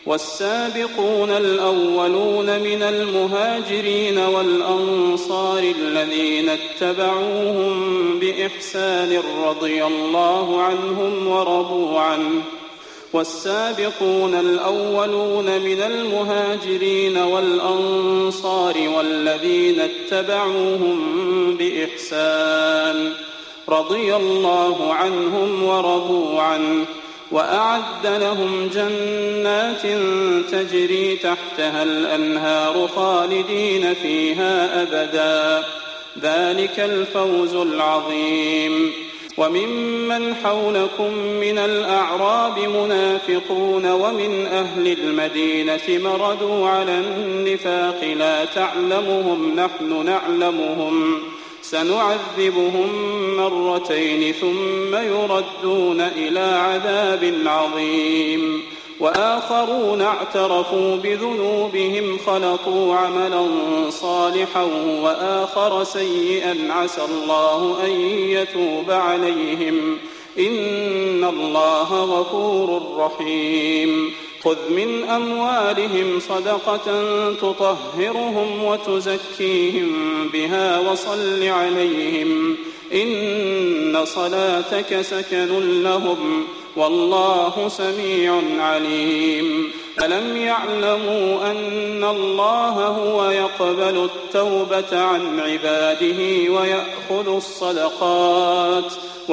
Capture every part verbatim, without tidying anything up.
والسابقون الأولون من المهاجرين والأنصار الذين اتبعوهم بإحسان رضي الله عنهم ورضوا عنه والسابقون الأولون من المهاجرين والأنصار والذين اتبعوهم بإحسان رضي الله عنهم ورضوا عنه وأعد لهم جنات تجري تحتها الأنهار خالدين فيها أبدا ذلك الفوز العظيم. وممن حولكم من الأعراب منافقون ومن أهل المدينة مردوا على النفاق لا تعلمهم نحن نعلمهم سنعذبهم مرتين ثم يردون إلى عذاب عظيم. وآخرون اعترفوا بذنوبهم خلطوا عملا صالحا وآخر سيئا عسى الله أن يتوب عليهم إن الله غفور رحيم. خذ من أموالهم صدقة تطهرهم وتزكيهم بها وصل عليهم إن صلاتك سكن لهم والله سميع عليم. ألم يعلموا أن الله هو يقبل التوبة عن عباده ويأخذ الصدقات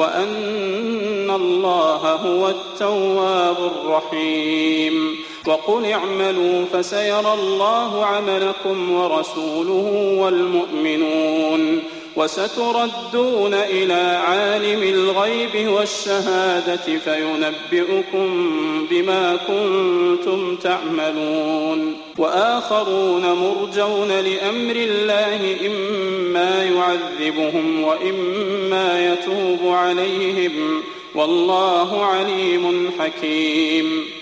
وأن الله هو التواب الرحيم. وقل اعملوا فسيرى الله عملكم ورسوله والمؤمنون وستردون إلى عالم الغيب والشهادة فينبئكم بما كنتم تعملون. وآخرون مرجون لأمر الله إما يعذبهم وإما يتوب عليهم والله عليم حكيم.